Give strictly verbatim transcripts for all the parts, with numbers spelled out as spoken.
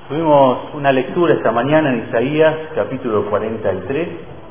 Tuvimos una lectura esta mañana en Isaías, capítulo cuarenta y tres,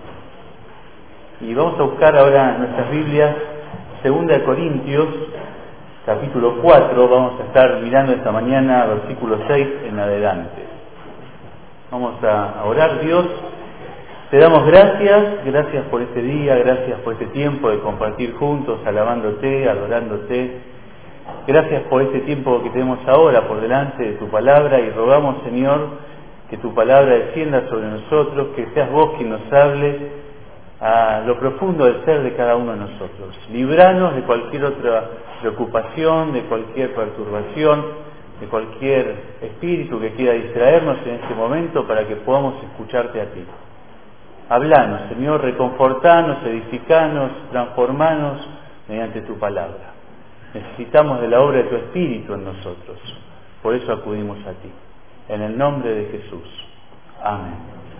y vamos a buscar ahora en nuestras Biblias, segunda de Corintios, capítulo cuatro, vamos a estar mirando esta mañana, versículo seis en adelante. Vamos a orar. Dios, te damos gracias, gracias por este día, gracias por este tiempo de compartir juntos, alabándote, adorándote. Gracias por este tiempo que tenemos ahora por delante de tu palabra, y rogamos, Señor, que tu palabra descienda sobre nosotros, que seas vos quien nos hable a lo profundo del ser de cada uno de nosotros. Líbranos de cualquier otra preocupación, de cualquier perturbación, de cualquier espíritu que quiera distraernos en este momento, para que podamos escucharte a ti. Hablanos, Señor, reconfortanos, edificanos, transformanos mediante tu palabra. Necesitamos de la obra de tu Espíritu en nosotros. Por eso acudimos a ti. En el nombre de Jesús. Amén.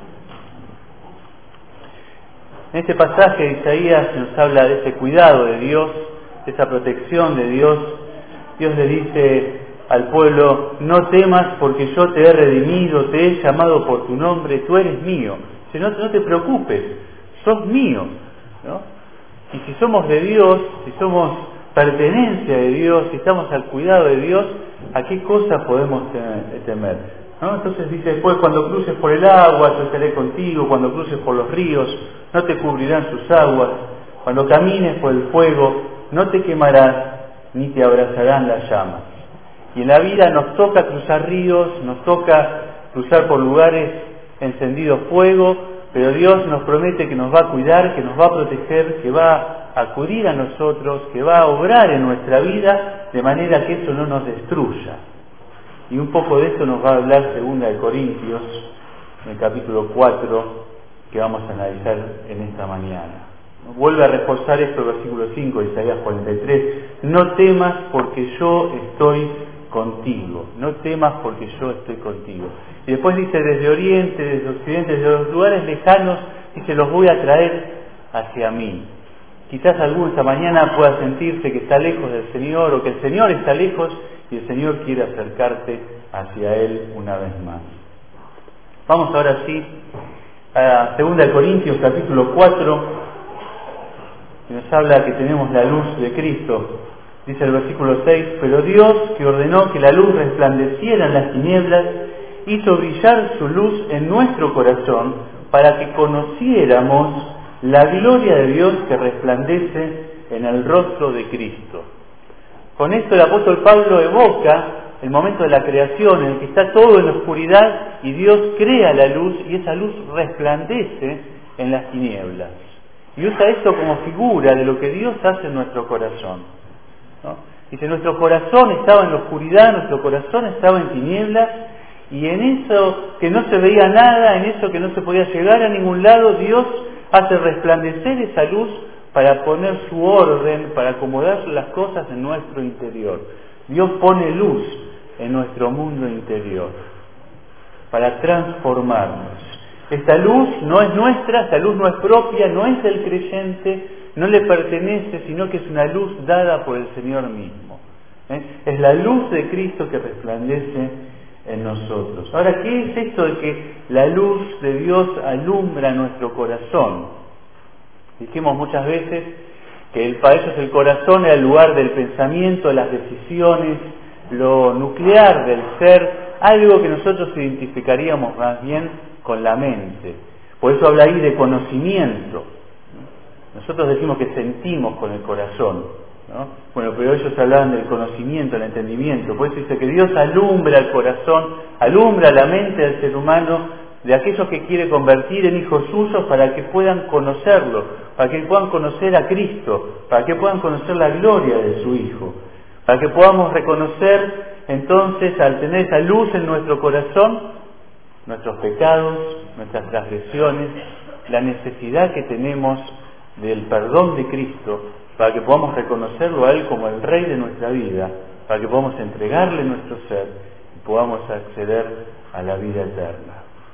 En este pasaje de Isaías nos habla de ese cuidado de Dios, de esa protección de Dios. Dios le dice al pueblo: no temas, porque yo te he redimido, te he llamado por tu nombre, tú eres mío. Si no, no te preocupes, sos mío, ¿no? Y si somos de Dios, si somos pertenencia de Dios, si estamos al cuidado de Dios, ¿a qué cosa podemos temer? ¿No? Entonces dice después: cuando cruces por el agua, yo estaré contigo; cuando cruces por los ríos, no te cubrirán sus aguas; cuando camines por el fuego, no te quemarás, ni te abrazarán las llamas. Y en la vida nos toca cruzar ríos, nos toca cruzar por lugares encendidos fuego, pero Dios nos promete que nos va a cuidar, que nos va a proteger, que va a acudir a nosotros, que va a obrar en nuestra vida de manera que eso no nos destruya. Y un poco de esto nos va a hablar segunda de Corintios, en el capítulo cuatro, que vamos a analizar en esta mañana. Vuelve a reforzar esto el versículo cinco de Isaías cuarenta y tres. No temas, porque yo estoy contigo. No temas, porque yo estoy contigo. Y después dice: desde Oriente, desde Occidente, desde los lugares lejanos, dice, los voy a traer hacia mí. Quizás alguno esta mañana pueda sentirse que está lejos del Señor, o que el Señor está lejos y el Señor quiere acercarte hacia Él una vez más. Vamos ahora sí a segunda de Corintios capítulo cuatro, que nos habla que tenemos la luz de Cristo. Dice el versículo seis: pero Dios, que ordenó que la luz resplandeciera en las tinieblas, hizo brillar su luz en nuestro corazón, para que conociéramos la gloria de Dios que resplandece en el rostro de Cristo. Con esto el apóstol Pablo evoca el momento de la creación, en el que está todo en la oscuridad y Dios crea la luz, y esa luz resplandece en las tinieblas. Y usa esto como figura de lo que Dios hace en nuestro corazón, ¿no? Dice: nuestro corazón estaba en la oscuridad, nuestro corazón estaba en tinieblas, y en eso que no se veía nada, en eso que no se podía llegar a ningún lado, Dios hace resplandecer esa luz para poner su orden, para acomodar las cosas en nuestro interior. Dios pone luz en nuestro mundo interior para transformarnos. Esta luz no es nuestra, esta luz no es propia, no es del creyente, no le pertenece, sino que es una luz dada por el Señor mismo. ¿Eh? Es la luz de Cristo que resplandece en nosotros. Ahora, ¿qué es esto de que la luz de Dios alumbra nuestro corazón? Dijimos muchas veces que el, para ellos el corazón era el lugar del pensamiento, de las decisiones, lo nuclear del ser, algo que nosotros identificaríamos más bien con la mente. Por eso habla ahí de conocimiento. Nosotros decimos que sentimos con el corazón, ¿no? Bueno, pero ellos hablaban del conocimiento, del entendimiento. Por eso dice que Dios alumbra el corazón, alumbra la mente del ser humano, de aquellos que quiere convertir en hijos suyos, para que puedan conocerlo, para que puedan conocer a Cristo, para que puedan conocer la gloria de su Hijo, para que podamos reconocer entonces, al tener esa luz en nuestro corazón, nuestros pecados, nuestras transgresiones, la necesidad que tenemos del perdón de Cristo, para que podamos reconocerlo a Él como el Rey de nuestra vida, para que podamos entregarle nuestro ser y podamos acceder a la vida eterna.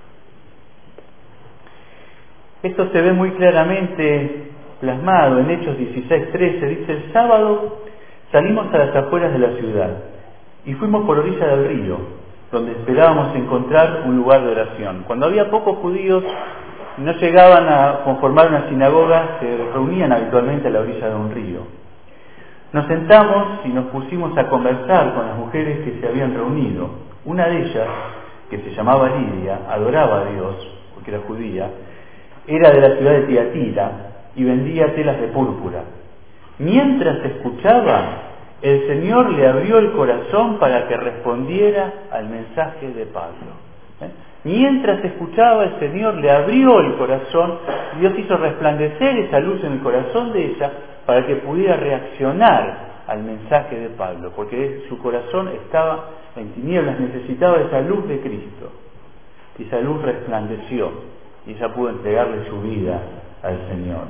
Esto se ve muy claramente plasmado en Hechos dieciséis trece. Dice: el sábado salimos a las afueras de la ciudad y fuimos por orilla del río. donde esperábamos encontrar un lugar de oración. Cuando había pocos judíos, no llegaban a conformar una sinagoga, se reunían habitualmente a la orilla de un río. Nos sentamos y nos pusimos a conversar con las mujeres que se habían reunido. Una de ellas, que se llamaba Lidia, adoraba a Dios, porque era judía, era de la ciudad de Tiatira y vendía telas de púrpura. Mientras escuchaba, el Señor le abrió el corazón para que respondiera al mensaje de Pablo. ¿Eh? Mientras escuchaba, el Señor le abrió el corazón, Dios hizo resplandecer esa luz en el corazón de ella para que pudiera reaccionar al mensaje de Pablo, porque su corazón estaba en tinieblas, necesitaba esa luz de Cristo. Y esa luz resplandeció y ella pudo entregarle su vida al Señor.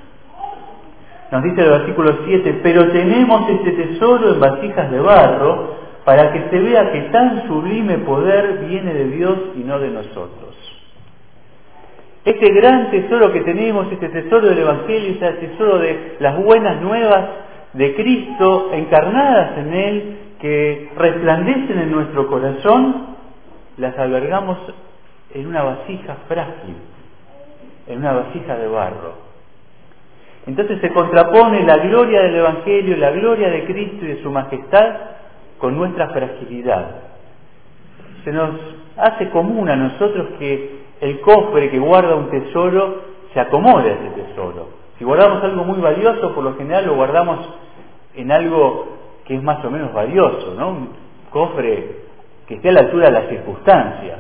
Nos dice el versículo siete, pero tenemos este tesoro en vasijas de barro para que se vea que tan sublime poder viene de Dios y no de nosotros. Este gran tesoro que tenemos, este tesoro del Evangelio, este tesoro de las buenas nuevas de Cristo encarnadas en Él, que resplandecen en nuestro corazón, las albergamos en una vasija frágil, en una vasija de barro. Entonces se contrapone la gloria del Evangelio, la gloria de Cristo y de su majestad con nuestra fragilidad. Se nos hace común a nosotros que el cofre que guarda un tesoro se acomode a ese tesoro. Si guardamos algo muy valioso, por lo general lo guardamos en algo que es más o menos valioso, ¿no? Un cofre que esté a la altura de las circunstancias.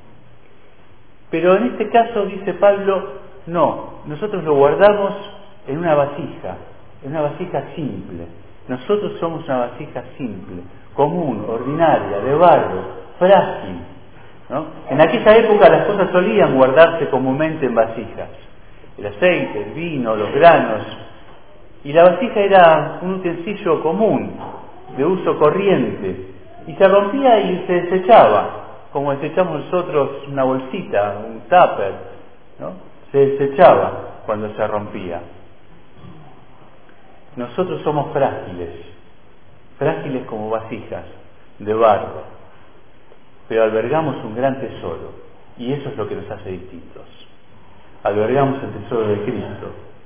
Pero en este caso, dice Pablo, no, nosotros lo guardamos en una vasija, en una vasija simple. Nosotros somos una vasija simple, común, ordinaria, de barro, frágil, ¿no? En aquella época las cosas solían guardarse comúnmente en vasijas. El aceite, el vino, los granos. Y la vasija era un utensilio común, de uso corriente. Y se rompía y se desechaba, como desechamos nosotros una bolsita, un tupper, ¿no? Se desechaba cuando se rompía. Nosotros somos frágiles, frágiles como vasijas de barro, pero albergamos un gran tesoro, y eso es lo que nos hace distintos. Albergamos el tesoro de Cristo.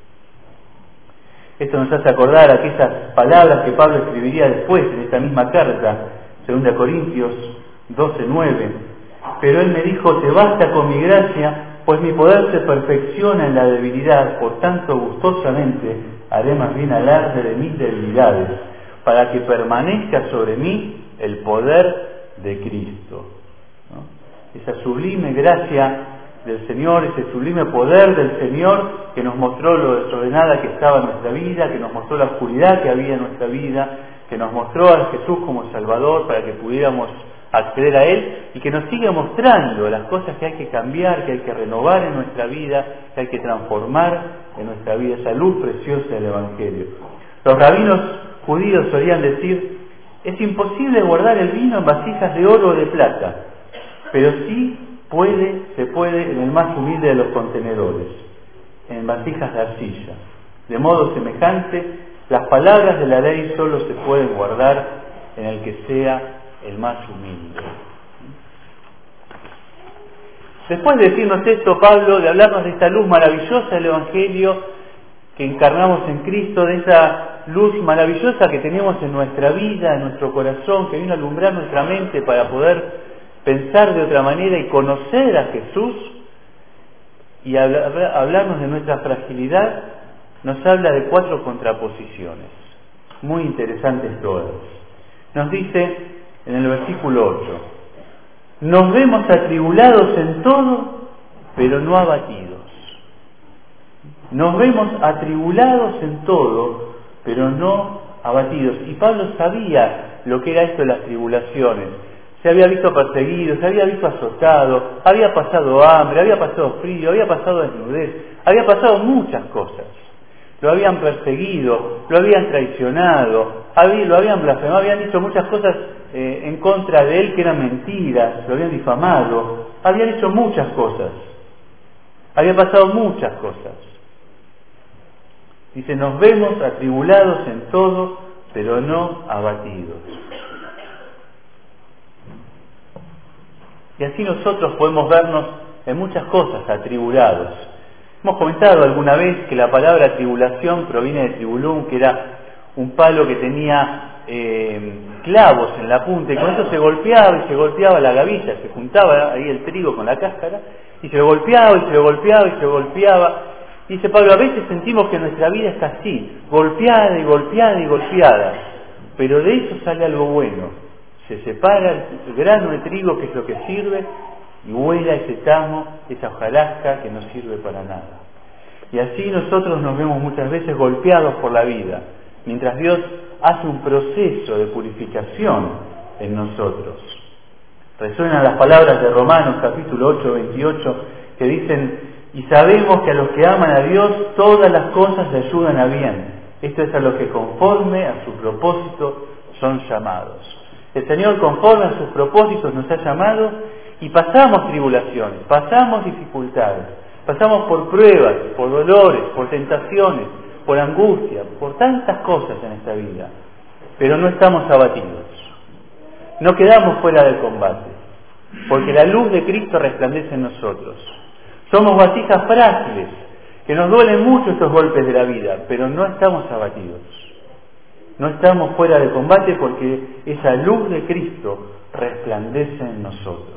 Esto nos hace acordar aquellas palabras que Pablo escribiría después en esta misma carta, segunda Corintios doce nueve. Pero él me dijo, te basta con mi gracia, pues mi poder se perfecciona en la debilidad, por tanto gustosamente haré más bien alarde de mis debilidades, para que permanezca sobre mí el poder de Cristo. ¿No? Esa sublime gracia del Señor, ese sublime poder del Señor que nos mostró lo desordenada que estaba en nuestra vida, que nos mostró la oscuridad que había en nuestra vida, que nos mostró a Jesús como Salvador para que pudiéramos acceder a Él, y que nos sigue mostrando las cosas que hay que cambiar, que hay que renovar en nuestra vida, que hay que transformar en nuestra vida, esa luz preciosa del Evangelio. Los rabinos judíos solían decir, es imposible guardar el vino en vasijas de oro o de plata, pero sí puede, se puede en el más humilde de los contenedores, en vasijas de arcilla. De modo semejante, las palabras de la ley solo se pueden guardar en el que sea el más humilde. Después de decirnos esto, Pablo, de hablarnos de esta luz maravillosa del Evangelio que encarnamos en Cristo, de esa luz maravillosa que tenemos en nuestra vida, en nuestro corazón, que vino a alumbrar nuestra mente para poder pensar de otra manera y conocer a Jesús, y hablarnos de nuestra fragilidad, nos habla de cuatro contraposiciones, muy interesantes todas. Nos dice en el versículo ocho, nos vemos atribulados en todo, pero no abatidos. Nos vemos atribulados en todo, pero no abatidos. Y Pablo sabía lo que era esto de las tribulaciones. Se había visto perseguido, se había visto azotado, había pasado hambre, había pasado frío, había pasado desnudez, había pasado muchas cosas. Lo habían perseguido, lo habían traicionado, lo habían blasfemado, habían dicho muchas cosas eh, en contra de él que eran mentiras, lo habían difamado, habían hecho muchas cosas, había pasado muchas cosas. Dice, nos vemos atribulados en todo, pero no abatidos. Y así nosotros podemos vernos en muchas cosas atribulados. Hemos comentado alguna vez que la palabra tribulación proviene de tribulum, que era un palo que tenía eh, clavos en la punta, y con eso se golpeaba y se golpeaba la gavilla, se juntaba ahí el trigo con la cáscara, y se lo golpeaba y se lo golpeaba y se lo golpeaba. Dice Pablo, a veces sentimos que nuestra vida está así, golpeada y golpeada y golpeada, pero de eso sale algo bueno. Se separa el grano de trigo, que es lo que sirve, y vuela ese tamo, esa hojarasca que no sirve para nada. Y así nosotros nos vemos muchas veces golpeados por la vida, mientras Dios hace un proceso de purificación en nosotros. Resuenan las palabras de Romanos capítulo ocho, veintiocho, que dicen: y sabemos que a los que aman a Dios todas las cosas le ayudan a bien. Esto es a los que conforme a su propósito son llamados. El Señor, conforme a sus propósitos, nos ha llamado y pasamos tribulaciones, pasamos dificultades, pasamos por pruebas, por dolores, por tentaciones, por angustia, por tantas cosas en esta vida, pero no estamos abatidos, no quedamos fuera del combate, porque la luz de Cristo resplandece en nosotros. Somos vasijas frágiles, que nos duelen mucho estos golpes de la vida, pero no estamos abatidos, no estamos fuera del combate, porque esa luz de Cristo resplandece en nosotros.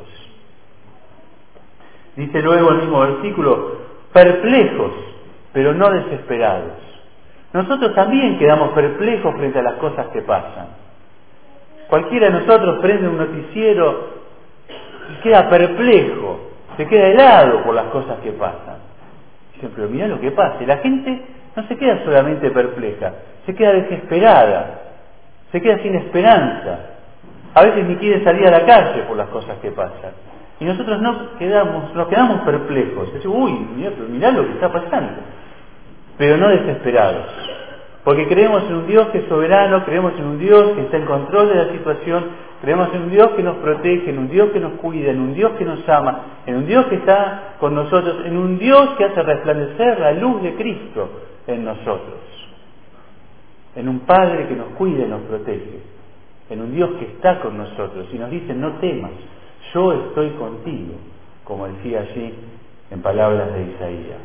Dice luego el mismo versículo: perplejos, pero no desesperados. Nosotros también quedamos perplejos frente a las cosas que pasan. Cualquiera de nosotros prende un noticiero y queda perplejo, se queda helado por las cosas que pasan. Dicen, pero mirá lo que pasa. Y la gente no se queda solamente perpleja, se queda desesperada, se queda sin esperanza. A veces ni quiere salir a la calle por las cosas que pasan. Y nosotros no quedamos, nos quedamos perplejos. Decimos, uy, mirá, pero mirá lo que está pasando. Pero no desesperados. Porque creemos en un Dios que es soberano, creemos en un Dios que está en control de la situación, creemos en un Dios que nos protege, en un Dios que nos cuida, en un Dios que nos ama, en un Dios que está con nosotros, en un Dios que hace resplandecer la luz de Cristo en nosotros. En un Padre que nos cuida y nos protege. En un Dios que está con nosotros y nos dice, no temas, yo estoy contigo, como decía allí en palabras de Isaías.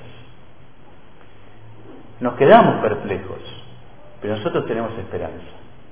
Nos quedamos perplejos, pero nosotros tenemos esperanza.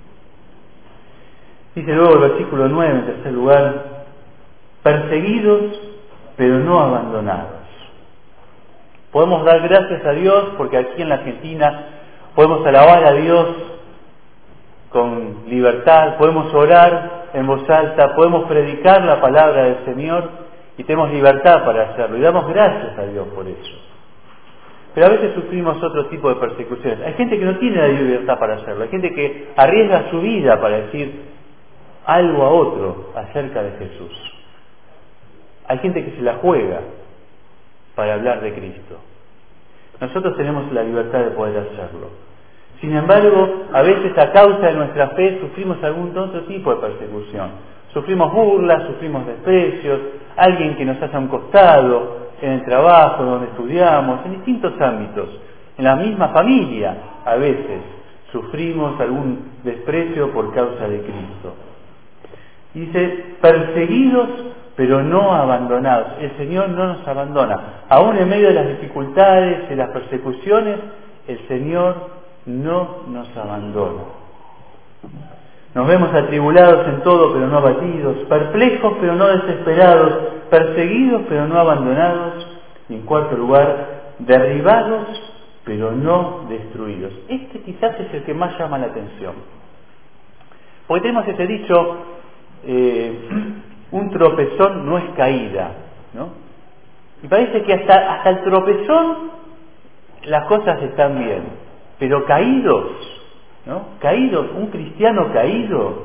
Dice luego el versículo nueve, en tercer lugar: perseguidos, pero no abandonados. Podemos dar gracias a Dios porque aquí en la Argentina podemos alabar a Dios con libertad, podemos orar en voz alta, podemos predicar la palabra del Señor y tenemos libertad para hacerlo, y damos gracias a Dios por eso. Pero a veces sufrimos otro tipo de persecuciones. Hay gente que no tiene la libertad para hacerlo, hay gente que arriesga su vida para decir algo a otro acerca de Jesús. Hay gente que se la juega para hablar de Cristo. Nosotros tenemos la libertad de poder hacerlo. Sin embargo, a veces a causa de nuestra fe sufrimos algún otro tipo de persecución. Sufrimos burlas, sufrimos desprecios, alguien que nos hace a un costado, en el trabajo, donde estudiamos, en distintos ámbitos. En la misma familia, a veces, sufrimos algún desprecio por causa de Cristo. Dice, perseguidos, pero no abandonados. El Señor no nos abandona. Aún en medio de las dificultades y las persecuciones, el Señor no nos abandona. Nos vemos atribulados en todo, pero no abatidos, perplejos, pero no desesperados, perseguidos, pero no abandonados, y en cuarto lugar, derribados, pero no destruidos. Este quizás es el que más llama la atención. Porque tenemos ese dicho, eh, un tropezón no es caída, ¿no? Y parece que hasta, hasta el tropezón las cosas están bien. Pero caídos, ¿no? Caídos, un cristiano caído.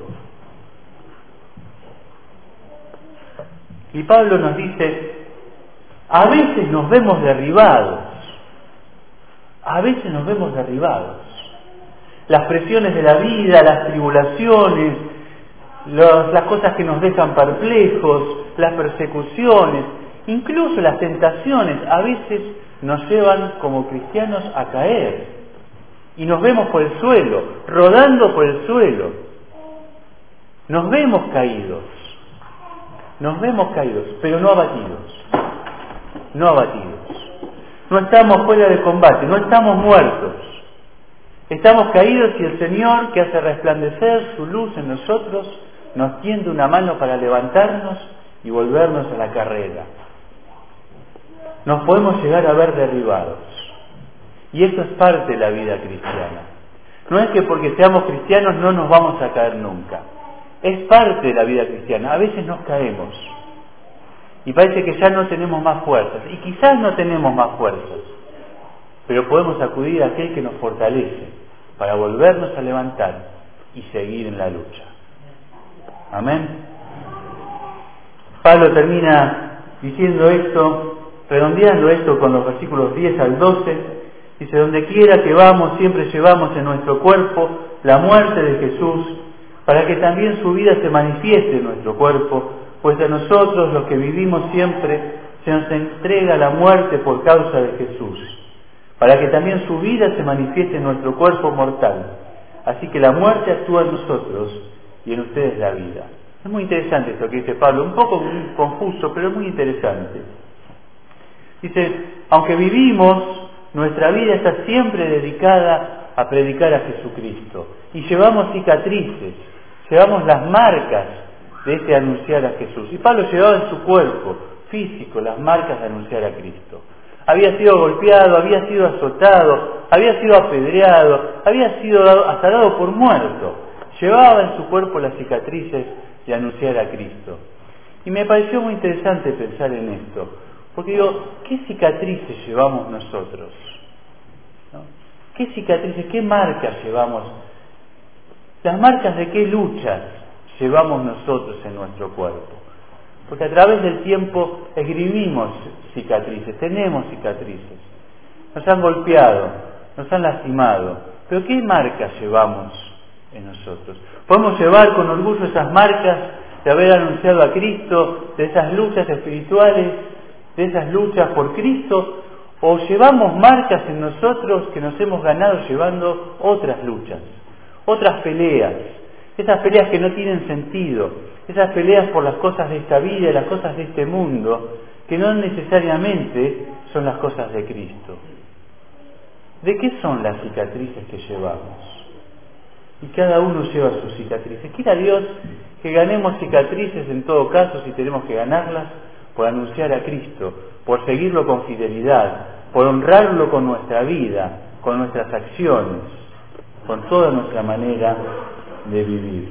Y Pablo nos dice, a veces nos vemos derribados, a veces nos vemos derribados. Las presiones de la vida, las tribulaciones, los, las cosas que nos dejan perplejos, las persecuciones, incluso las tentaciones, a veces nos llevan como cristianos a caer. Y nos vemos por el suelo, rodando por el suelo. Nos vemos caídos. Nos vemos caídos, pero no abatidos. No abatidos. No estamos fuera de combate, no estamos muertos. Estamos caídos y el Señor, que hace resplandecer su luz en nosotros, nos tiende una mano para levantarnos y volvernos a la carrera. Nos podemos llegar a ver derribados. Y eso es parte de la vida cristiana. No es que porque seamos cristianos no nos vamos a caer nunca. Es parte de la vida cristiana. A veces nos caemos. Y parece que ya no tenemos más fuerzas. Y quizás no tenemos más fuerzas. Pero podemos acudir a aquel que nos fortalece para volvernos a levantar y seguir en la lucha. Amén. Pablo termina diciendo esto, redondeando esto con los versículos diez al doce. Dice, donde quiera que vamos, siempre llevamos en nuestro cuerpo la muerte de Jesús, para que también su vida se manifieste en nuestro cuerpo, pues a nosotros, los que vivimos siempre, se nos entrega la muerte por causa de Jesús, para que también su vida se manifieste en nuestro cuerpo mortal. Así que la muerte actúa en nosotros y en ustedes la vida. Es muy interesante esto que dice Pablo, un poco confuso, pero muy interesante. Dice, aunque vivimos, nuestra vida está siempre dedicada a predicar a Jesucristo. Y llevamos cicatrices, llevamos las marcas de ese anunciar a Jesús. Y Pablo llevaba en su cuerpo físico las marcas de anunciar a Cristo. Había sido golpeado, había sido azotado, había sido apedreado, había sido dado, hasta dado por muerto. Llevaba en su cuerpo las cicatrices de anunciar a Cristo. Y me pareció muy interesante pensar en esto. Porque digo, ¿qué cicatrices llevamos nosotros? ¿No? ¿Qué cicatrices, qué marcas llevamos? Las marcas de qué luchas llevamos nosotros en nuestro cuerpo. Porque a través del tiempo esgrimimos cicatrices, tenemos cicatrices. Nos han golpeado, nos han lastimado. Pero ¿qué marcas llevamos en nosotros? Podemos llevar con orgullo esas marcas de haber anunciado a Cristo, de esas luchas espirituales, de esas luchas por Cristo, o llevamos marcas en nosotros que nos hemos ganado llevando otras luchas, otras peleas, esas peleas que no tienen sentido, esas peleas por las cosas de esta vida y las cosas de este mundo, que no necesariamente son las cosas de Cristo. ¿De qué son las cicatrices que llevamos? Y cada uno lleva sus cicatrices. Quiera Dios que ganemos cicatrices en todo caso, si tenemos que ganarlas, por anunciar a Cristo, por seguirlo con fidelidad, por honrarlo con nuestra vida, con nuestras acciones, con toda nuestra manera de vivir.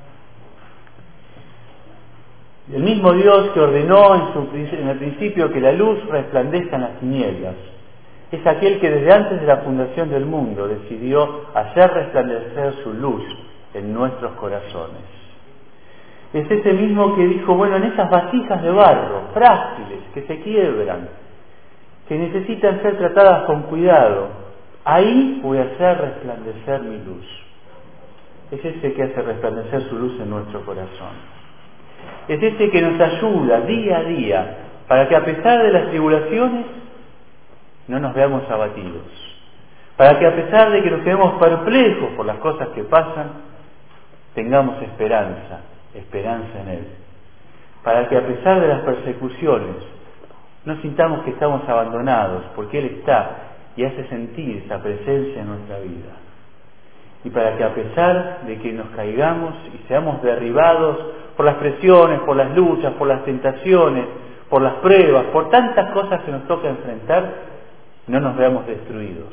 El mismo Dios que ordenó en, su, en el principio que la luz resplandezca en las tinieblas, es aquel que desde antes de la fundación del mundo decidió hacer resplandecer su luz en nuestros corazones. Es ese mismo que dijo, bueno, en esas vasijas de barro, frágiles, que se quiebran, que necesitan ser tratadas con cuidado, ahí voy a hacer resplandecer mi luz. Es ese que hace resplandecer su luz en nuestro corazón. Es ese que nos ayuda día a día para que a pesar de las tribulaciones no nos veamos abatidos. Para que a pesar de que nos quedemos perplejos por las cosas que pasan, tengamos esperanza. esperanza en Él, para que a pesar de las persecuciones no sintamos que estamos abandonados, porque Él está y hace sentir esa presencia en nuestra vida, y para que a pesar de que nos caigamos y seamos derribados por las presiones, por las luchas, por las tentaciones, por las pruebas, por tantas cosas que nos toca enfrentar, no nos veamos destruidos.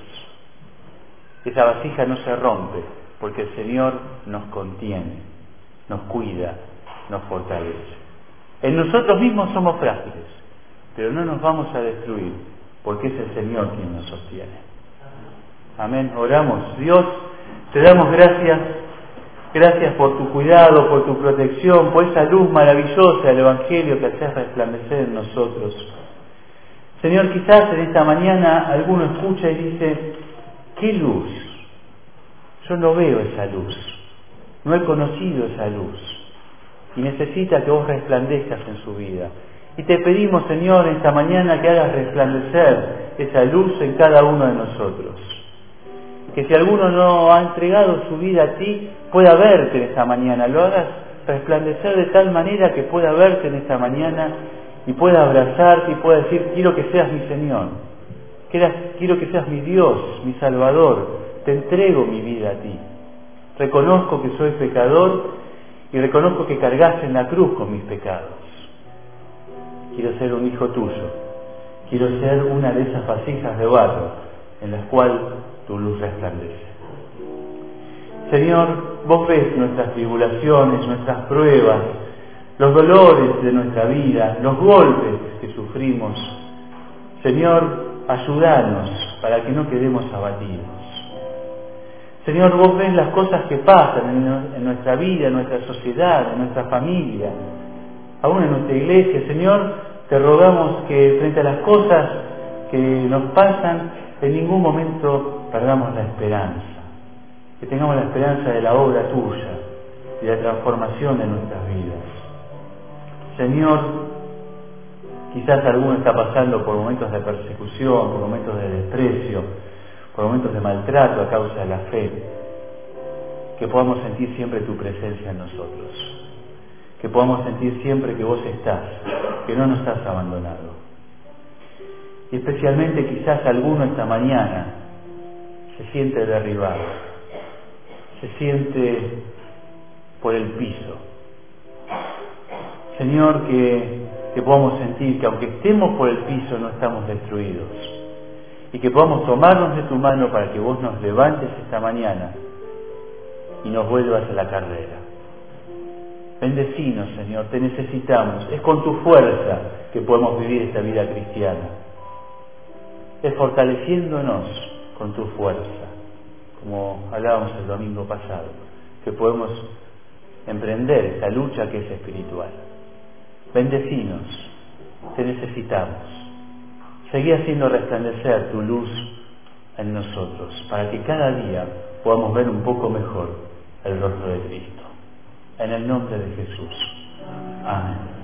Esa vasija no se rompe, porque el Señor nos contiene, nos cuida, nos fortalece. En nosotros mismos somos frágiles, pero no nos vamos a destruir, porque es el Señor quien nos sostiene. Amén. Oramos. Dios, te damos gracias, gracias por tu cuidado, por tu protección, por esa luz maravillosa del Evangelio que haces resplandecer en nosotros. Señor, quizás en esta mañana alguno escucha y dice, ¿qué luz? Yo no veo esa luz. No he conocido esa luz y necesita que vos resplandezcas en su vida. Y te pedimos, Señor, esta mañana que hagas resplandecer esa luz en cada uno de nosotros. Que si alguno no ha entregado su vida a ti, pueda verte esta mañana, lo hagas resplandecer de tal manera que pueda verte en esta mañana y pueda abrazarte y pueda decir, quiero que seas mi Señor, quiero que seas mi Dios, mi Salvador, te entrego mi vida a ti. Reconozco que soy pecador y reconozco que cargaste en la cruz con mis pecados. Quiero ser un hijo tuyo, quiero ser una de esas vasijas de barro en las cuales tu luz resplandece. Señor, vos ves nuestras tribulaciones, nuestras pruebas, los dolores de nuestra vida, los golpes que sufrimos. Señor, ayúdanos para que no quedemos abatidos. Señor, vos ves las cosas que pasan en, en nuestra vida, en nuestra sociedad, en nuestra familia, aún en nuestra iglesia. Señor, te rogamos que frente a las cosas que nos pasan, en ningún momento perdamos la esperanza. Que tengamos la esperanza de la obra tuya y de la transformación de nuestras vidas. Señor, quizás alguno está pasando por momentos de persecución, por momentos de desprecio, por momentos de maltrato a causa de la fe. Que podamos sentir siempre tu presencia en nosotros. Que podamos sentir siempre que vos estás, que no nos has abandonado. Y especialmente quizás alguno esta mañana se siente derribado. Se siente por el piso. Señor, que, que podamos sentir que aunque estemos por el piso no estamos destruidos y que podamos tomarnos de tu mano para que vos nos levantes esta mañana y nos vuelvas a la carrera. Bendecinos, Señor, te necesitamos. Es con tu fuerza que podemos vivir esta vida cristiana. Es fortaleciéndonos con tu fuerza, como hablábamos el domingo pasado, que podemos emprender esta lucha que es espiritual. Bendecinos, te necesitamos. Seguí haciendo resplandecer tu luz en nosotros, para que cada día podamos ver un poco mejor el rostro de Cristo. En el nombre de Jesús. Amén.